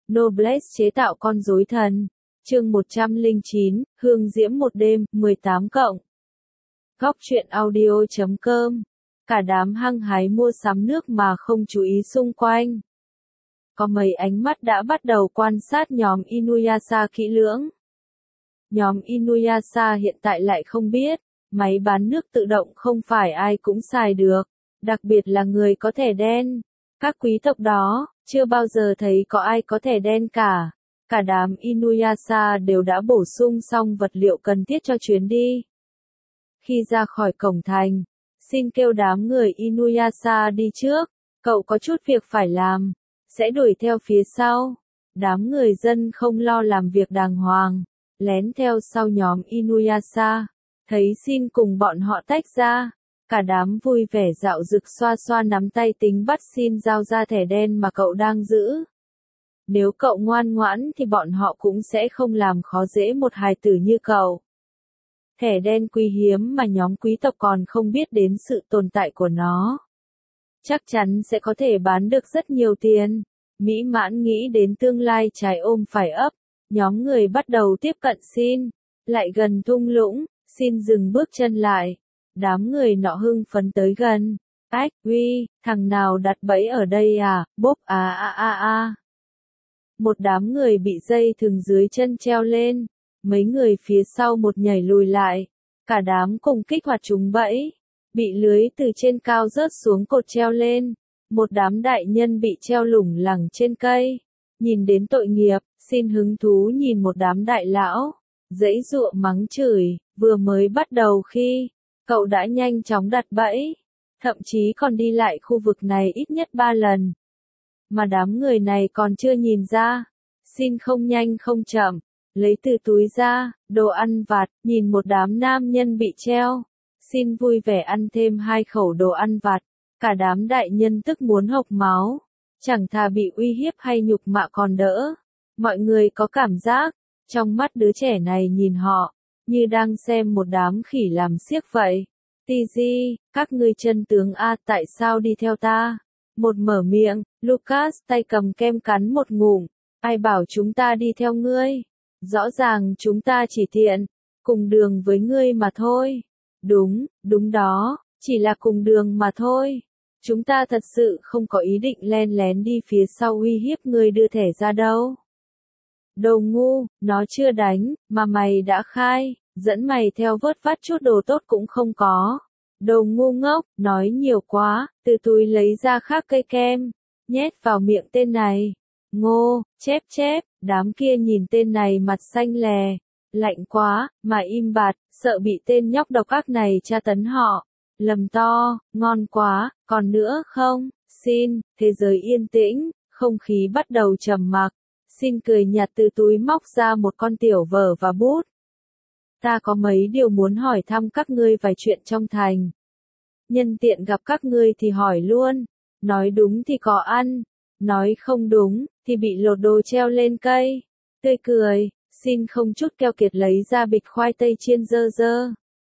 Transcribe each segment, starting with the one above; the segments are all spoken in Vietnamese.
Noblesse chế tạo con rối thần. Chương 109, Hương diễm một đêm, 18 cộng. Góc truyện audio.com. Cả đám hăng hái mua sắm nước mà không chú ý xung quanh. Có mấy ánh mắt đã bắt đầu quan sát nhóm Inuyasha kỹ lưỡng. Nhóm Inuyasha hiện tại lại không biết, máy bán nước tự động không phải ai cũng xài được, đặc biệt là người có thẻ đen. Các quý tộc đó, chưa bao giờ thấy có ai có thẻ đen cả. Cả đám Inuyasha đều đã bổ sung xong vật liệu cần thiết cho chuyến đi. Khi ra khỏi cổng thành, xin kêu đám người Inuyasha đi trước, cậu có chút việc phải làm, sẽ đuổi theo phía sau. Đám người dân không lo làm việc đàng hoàng, lén theo sau nhóm Inuyasha, thấy xin cùng bọn họ tách ra. Cả đám vui vẻ dạo dực xoa xoa nắm tay tính bắt xin giao ra thẻ đen mà cậu đang giữ. Nếu cậu ngoan ngoãn thì bọn họ cũng sẽ không làm khó dễ một hài tử như cậu. Thẻ đen quý hiếm mà nhóm quý tộc còn không biết đến sự tồn tại của nó. Chắc chắn sẽ có thể bán được rất nhiều tiền. Mỹ mãn nghĩ đến tương lai trái ôm phải ấp, nhóm người bắt đầu tiếp cận xin. Lại gần thung lũng, xin dừng bước chân lại. Đám người nọ hưng phấn tới gần. Ách, uy, thằng nào đặt bẫy ở đây à, bốp Một đám người bị dây thừng dưới chân treo lên. Mấy người phía sau một nhảy lùi lại. Cả đám cùng kích hoạt chúng bẫy. Bị lưới từ trên cao rớt xuống cột treo lên. Một đám đại nhân bị treo lủng lẳng trên cây. Nhìn đến tội nghiệp, xin hứng thú nhìn một đám đại lão. Giãy giụa mắng chửi, vừa mới bắt đầu khi cậu đã nhanh chóng đặt bẫy, thậm chí còn đi lại khu vực này ít nhất 3 lần. Mà đám người này còn chưa nhìn ra. Xin không nhanh không chậm, lấy từ túi ra, đồ ăn vặt, nhìn một đám nam nhân bị treo. Xin vui vẻ ăn thêm 2 khẩu đồ ăn vặt. Cả đám đại nhân tức muốn hộc máu. Chẳng thà bị uy hiếp hay nhục mạ còn đỡ. Mọi người có cảm giác, trong mắt đứa trẻ này nhìn họ, như đang xem một đám khỉ làm xiếc vậy. Tiji, các ngươi chân tướng a, tại sao đi theo ta? Một mở miệng, Lucas tay cầm kem cắn một ngụm. Ai bảo chúng ta đi theo ngươi? Rõ ràng chúng ta chỉ tiện cùng đường với ngươi mà thôi. Đúng đó, chỉ là cùng đường mà thôi. Chúng ta thật sự không có ý định len lén đi phía sau uy hiếp ngươi đưa thẻ ra đâu. Đồ ngu, nó chưa đánh, mà mày đã khai, dẫn mày theo vớt vát chút đồ tốt cũng không có. Đồ ngu ngốc, nói nhiều quá, từ túi lấy ra khác cây kem, nhét vào miệng tên này. Ngô, chép, đám kia nhìn tên này mặt xanh lè, lạnh quá, mà im bặt, sợ bị tên nhóc độc ác này tra tấn họ. Lầm to, ngon quá, còn nữa không? Xin, thế giới yên tĩnh, không khí bắt đầu trầm mặc. Xin cười nhạt từ túi móc ra một con tiểu vở và bút. Ta có mấy điều muốn hỏi thăm các ngươi vài chuyện trong thành. Nhân tiện gặp các ngươi thì hỏi luôn. Nói đúng thì có ăn. Nói không đúng, thì bị lột đồ treo lên cây. Tươi cười, xin không chút keo kiệt lấy ra bịch khoai tây chiên dơ.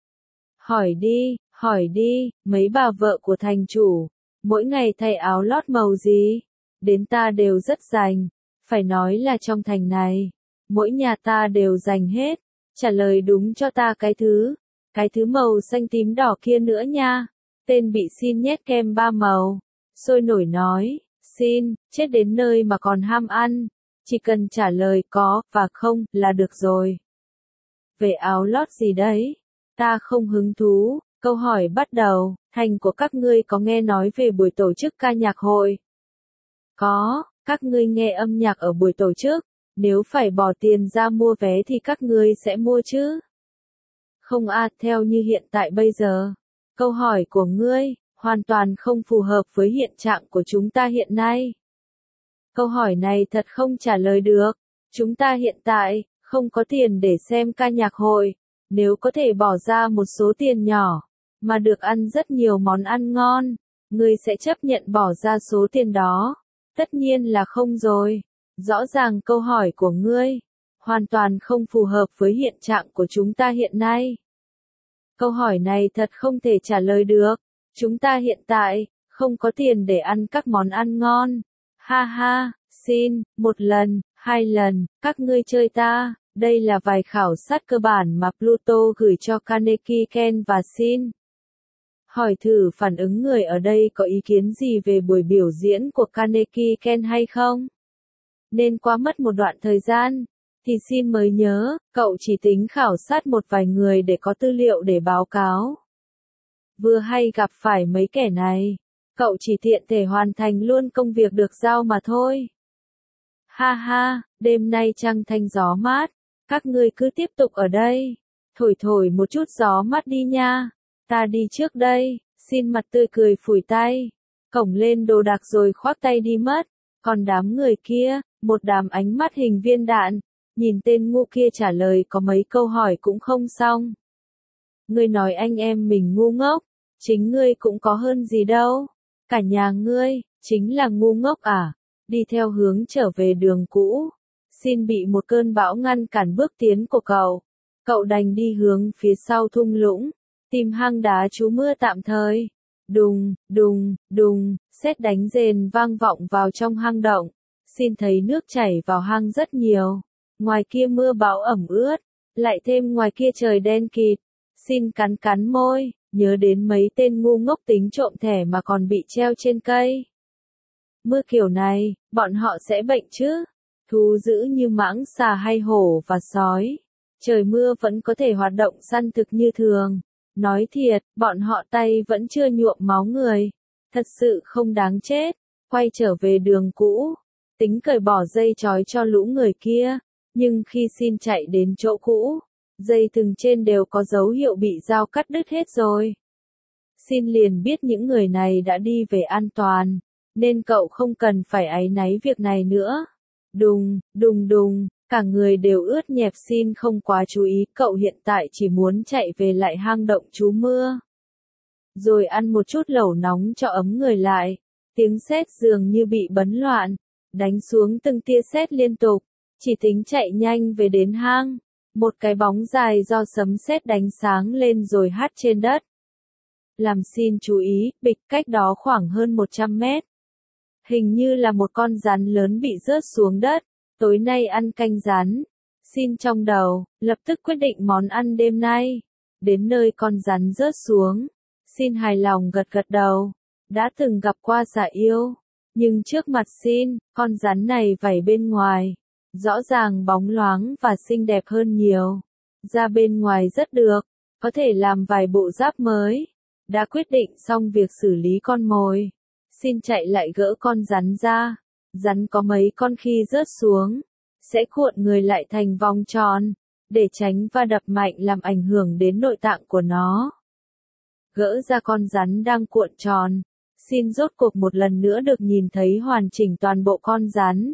Hỏi đi, mấy bà vợ của thành chủ, mỗi ngày thay áo lót màu gì? Đến ta đều rất rành. Phải nói là trong thành này, mỗi nhà ta đều dành hết. Trả lời đúng cho ta cái thứ màu xanh tím đỏ kia nữa nha. Tên bị xin nhét kem 3 màu. Sôi nổi nói, xin, chết đến nơi mà còn ham ăn. Chỉ cần trả lời có và không là được rồi. Về áo lót gì đấy? Ta không hứng thú. Câu hỏi bắt đầu, thành của các ngươi có nghe nói về buổi tổ chức ca nhạc hội? Có, các ngươi nghe âm nhạc ở buổi tổ chức. Nếu phải bỏ tiền ra mua vé thì các ngươi sẽ mua chứ? Không theo như hiện tại bây giờ. Câu hỏi của ngươi, hoàn toàn không phù hợp với hiện trạng của chúng ta hiện nay. Câu hỏi này thật không trả lời được. Chúng ta hiện tại, không có tiền để xem ca nhạc hội. Nếu có thể bỏ ra một số tiền nhỏ, mà được ăn rất nhiều món ăn ngon, ngươi sẽ chấp nhận bỏ ra số tiền đó? Tất nhiên là không rồi. Rõ ràng câu hỏi của ngươi hoàn toàn không phù hợp với hiện trạng của chúng ta hiện nay. Câu hỏi này thật không thể trả lời được. Chúng ta hiện tại không có tiền để ăn các món ăn ngon. Ha ha, Xin, một lần, hai lần, các ngươi chơi ta, đây là vài khảo sát cơ bản mà Pluto gửi cho Carnegie Ken và Xin. Hỏi thử phản ứng người ở đây có ý kiến gì về buổi biểu diễn của Carnegie Ken hay không? Nên qua mất một đoạn thời gian, thì Xin mới nhớ, cậu chỉ tính khảo sát một vài người để có tư liệu để báo cáo. Vừa hay gặp phải mấy kẻ này, cậu chỉ tiện thể hoàn thành luôn công việc được giao mà thôi. Ha ha, đêm nay trăng thanh gió mát, các ngươi cứ tiếp tục ở đây, thổi thổi một chút gió mát đi nha, ta đi trước đây. Xin mặt tươi cười phủi tay, cổng lên đồ đạc rồi khoác tay đi mất, còn đám người kia, một đám ánh mắt hình viên đạn, nhìn tên ngu kia trả lời có mấy câu hỏi cũng không xong. Ngươi nói anh em mình ngu ngốc, chính ngươi cũng có hơn gì đâu, cả nhà ngươi, chính là ngu ngốc à, đi theo hướng trở về đường cũ. Xin bị một cơn bão ngăn cản bước tiến của cậu đành đi hướng phía sau thung lũng, tìm hang đá trú mưa tạm thời. Đùng, đùng, đùng, sét đánh rền vang vọng vào trong hang động. Xin thấy nước chảy vào hang rất nhiều. Ngoài kia mưa bão ẩm ướt, lại thêm ngoài kia trời đen kịt. Xin cắn cắn môi, nhớ đến mấy tên ngu ngốc tính trộm thẻ mà còn bị treo trên cây. Mưa kiểu này, bọn họ sẽ bệnh chứ? Thú dữ như mãng xà hay hổ và sói, trời mưa vẫn có thể hoạt động săn thực như thường. Nói thiệt, bọn họ tay vẫn chưa nhuộm máu người. Thật sự không đáng chết. Quay trở về đường cũ, tính cởi bỏ dây trói cho lũ người kia. Nhưng khi Xin chạy đến chỗ cũ, dây thừng trên đều có dấu hiệu bị dao cắt đứt hết rồi. Xin liền biết những người này đã đi về an toàn, nên cậu không cần phải áy náy việc này nữa. Đùng, đùng đùng. Cả người đều ướt nhẹp. Xin không quá chú ý, cậu hiện tại chỉ muốn chạy về lại hang động trú mưa. Rồi ăn một chút lẩu nóng cho ấm người lại. Tiếng sét dường như bị bấn loạn, đánh xuống từng tia sét liên tục, chỉ tính chạy nhanh về đến hang. Một cái bóng dài do sấm sét đánh sáng lên rồi hắt trên đất. Làm Xin chú ý, bịch cách đó khoảng hơn 100 mét. Hình như là một con rắn lớn bị rớt xuống đất. Tối nay ăn canh rắn. Xin trong đầu, lập tức quyết định món ăn đêm nay. Đến nơi con rắn rớt xuống, Xin hài lòng gật gật đầu. Đã từng gặp qua xà yêu, nhưng trước mặt Xin, con rắn này vảy bên ngoài, rõ ràng bóng loáng và xinh đẹp hơn nhiều. Da bên ngoài rất được, có thể làm vài bộ giáp mới. Đã quyết định xong việc xử lý con mồi, Xin chạy lại gỡ con rắn ra. Rắn có mấy con khi rớt xuống, sẽ cuộn người lại thành vòng tròn, để tránh va đập mạnh làm ảnh hưởng đến nội tạng của nó. Gỡ ra con rắn đang cuộn tròn, Xin rốt cuộc một lần nữa được nhìn thấy hoàn chỉnh toàn bộ con rắn.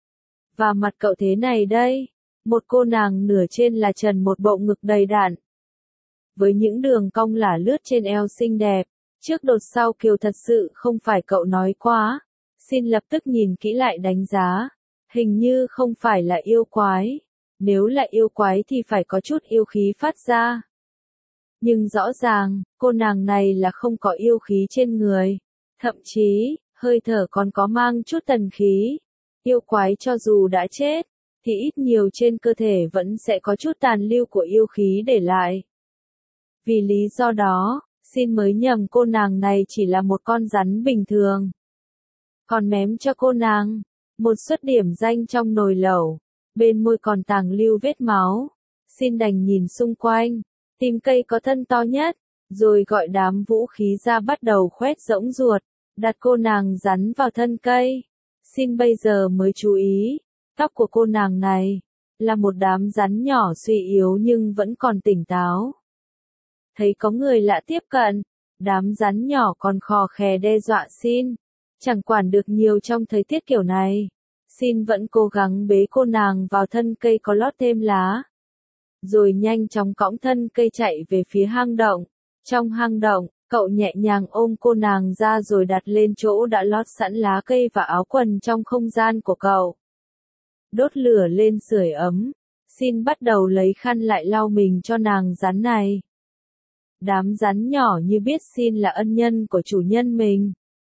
Và mặt cậu thế này đây, một cô nàng nửa trên là trần, một bộ ngực đầy đặn, với những đường cong lả lướt trên eo xinh đẹp, trước đột sau kiều thật sự không phải cậu nói quá. Xin lập tức nhìn kỹ lại đánh giá, hình như không phải là yêu quái, nếu là yêu quái thì phải có chút yêu khí phát ra. Nhưng rõ ràng, cô nàng này là không có yêu khí trên người, thậm chí, hơi thở còn có mang chút tần khí. Yêu quái cho dù đã chết, thì ít nhiều trên cơ thể vẫn sẽ có chút tàn lưu của yêu khí để lại. Vì lý do đó, Xin mới nhầm cô nàng này chỉ là một con rắn bình thường. Còn mém cho cô nàng một suất điểm danh trong nồi lẩu, bên môi còn tàng lưu vết máu. Xin đành nhìn xung quanh, tìm cây có thân to nhất, rồi gọi đám vũ khí ra bắt đầu khoét rỗng ruột, đặt cô nàng rắn vào thân cây. Xin bây giờ mới chú ý, tóc của cô nàng này là một đám rắn nhỏ suy yếu nhưng vẫn còn tỉnh táo. Thấy có người lạ tiếp cận, đám rắn nhỏ còn khò khè đe dọa Xin. Chẳng quản được nhiều trong thời tiết kiểu này, Xin vẫn cố gắng bế cô nàng vào thân cây có lót thêm lá. Rồi nhanh chóng cõng thân cây chạy về phía hang động. Trong hang động, cậu nhẹ nhàng ôm cô nàng ra rồi đặt lên chỗ đã lót sẵn lá cây và áo quần trong không gian của cậu. Đốt lửa lên sưởi ấm, Xin bắt đầu lấy khăn lại lau mình cho nàng rắn này. Đám rắn nhỏ như biết Xin là ân nhân của chủ nhân mình,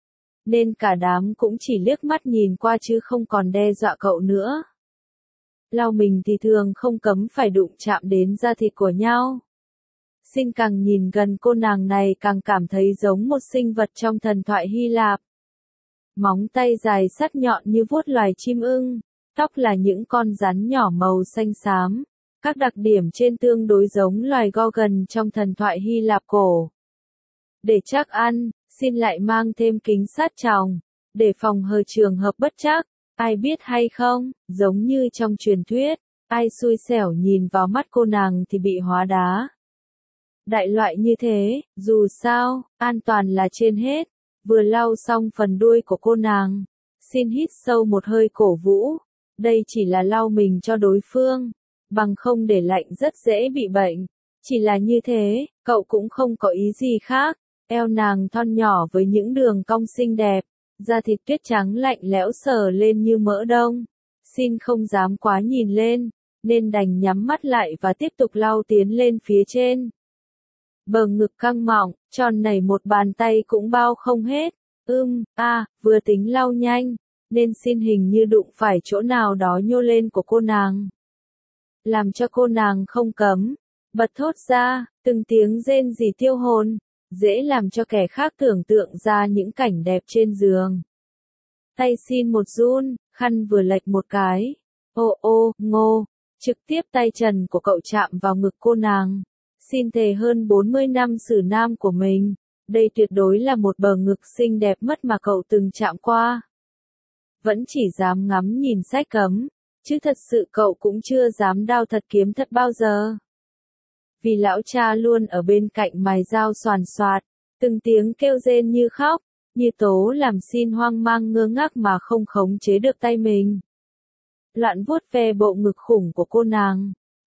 nên cả đám cũng chỉ liếc mắt nhìn qua chứ không còn đe dọa cậu nữa. Lau mình thì thường không cấm phải đụng chạm đến da thịt của nhau. Xin càng nhìn gần cô nàng này càng cảm thấy giống một sinh vật trong thần thoại Hy Lạp. Móng tay dài sắc nhọn như vuốt loài chim ưng, tóc là những con rắn nhỏ màu xanh xám. Các đặc điểm trên tương đối giống loài Gorgon trong thần thoại Hy Lạp cổ. Để chắc ăn, xin lại mang thêm kính sát tròng, để phòng hờ trường hợp bất trắc. Ai biết hay không, giống như trong truyền thuyết, ai xui xẻo nhìn vào mắt cô nàng thì bị hóa đá. Đại loại như thế, dù sao, an toàn là trên hết. Vừa lau xong phần đuôi của cô nàng, xin hít sâu một hơi cổ vũ. Đây chỉ là lau mình cho đối phương, bằng không để lạnh rất dễ bị bệnh. Chỉ là như thế, cậu cũng không có ý gì khác. Eo nàng thon nhỏ với những đường cong xinh đẹp, da thịt tuyết trắng lạnh lẽo sờ lên như mỡ đông. Xin không dám quá nhìn lên, nên đành nhắm mắt lại và tiếp tục lau tiến lên phía trên. Bờ ngực căng mọng, tròn nảy một bàn tay cũng bao không hết. Vừa tính lau nhanh, nên xin hình như đụng phải chỗ nào đó nhô lên của cô nàng. Làm cho cô nàng không cấm, bật thốt ra, từng tiếng rên rỉ tiêu hồn, dễ làm cho kẻ khác tưởng tượng ra những cảnh đẹp trên giường. Tay xin một run, khăn vừa lệch một cái. Ngô, trực tiếp tay trần của cậu chạm vào ngực cô nàng. Xin thề hơn 40 năm xử nam của mình, đây tuyệt đối là một bờ ngực xinh đẹp mất mà cậu từng chạm qua. Vẫn chỉ dám ngắm nhìn sách cấm, chứ thật sự cậu cũng chưa dám đao thật kiếm thật bao giờ. Vì lão cha luôn ở bên cạnh mài dao xoàn xoạt, từng tiếng kêu rên như khóc, như tố làm xin hoang mang ngơ ngác mà không khống chế được tay mình. Loạn vuốt ve bộ ngực khủng của cô nàng.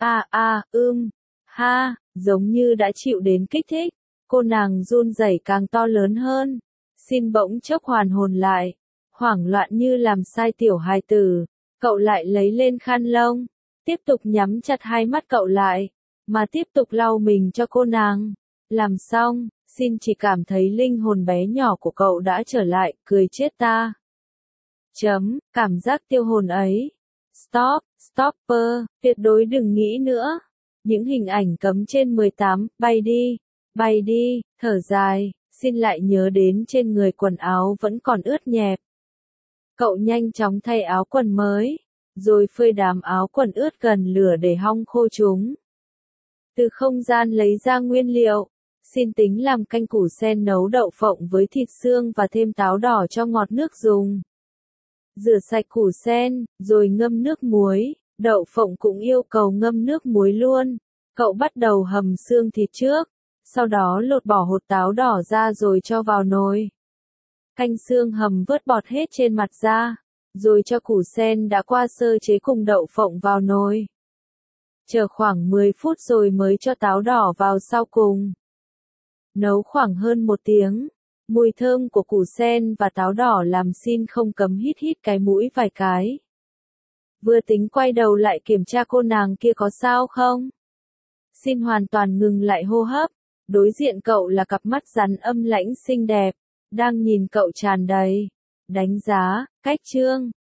Giống như đã chịu đến kích thích, cô nàng run rẩy càng to lớn hơn. Xin bỗng chốc hoàn hồn lại, hoảng loạn như làm sai tiểu hài tử, cậu lại lấy lên khăn lông, tiếp tục nhắm chặt hai mắt cậu lại, mà tiếp tục lau mình cho cô nàng. Làm xong, xin chỉ cảm thấy linh hồn bé nhỏ của cậu đã trở lại, cười chết ta. Cảm giác tiêu hồn ấy. Stopper, tuyệt đối đừng nghĩ nữa. Những hình ảnh cấm trên 18, bay đi, thở dài, xin lại nhớ đến trên người quần áo vẫn còn ướt nhẹp. Cậu nhanh chóng thay áo quần mới, rồi phơi đám áo quần ướt gần lửa để hong khô chúng. Từ không gian lấy ra nguyên liệu, xin tính làm canh củ sen nấu đậu phộng với thịt xương và thêm táo đỏ cho ngọt nước dùng. Rửa sạch củ sen, rồi ngâm nước muối, đậu phộng cũng yêu cầu ngâm nước muối luôn. Cậu bắt đầu hầm xương thịt trước, sau đó lột bỏ hột táo đỏ ra rồi cho vào nồi. Canh xương hầm vớt bọt hết trên mặt ra, rồi cho củ sen đã qua sơ chế cùng đậu phộng vào nồi. Chờ khoảng 10 phút rồi mới cho táo đỏ vào sau cùng. Nấu khoảng hơn 1 tiếng, mùi thơm của củ sen và táo đỏ làm xin không cấm hít cái mũi vài cái. Vừa tính quay đầu lại kiểm tra cô nàng kia có sao không. Xin hoàn toàn ngừng lại hô hấp, đối diện cậu là cặp mắt rắn âm lãnh xinh đẹp, đang nhìn cậu tràn đầy đánh giá, cách trương,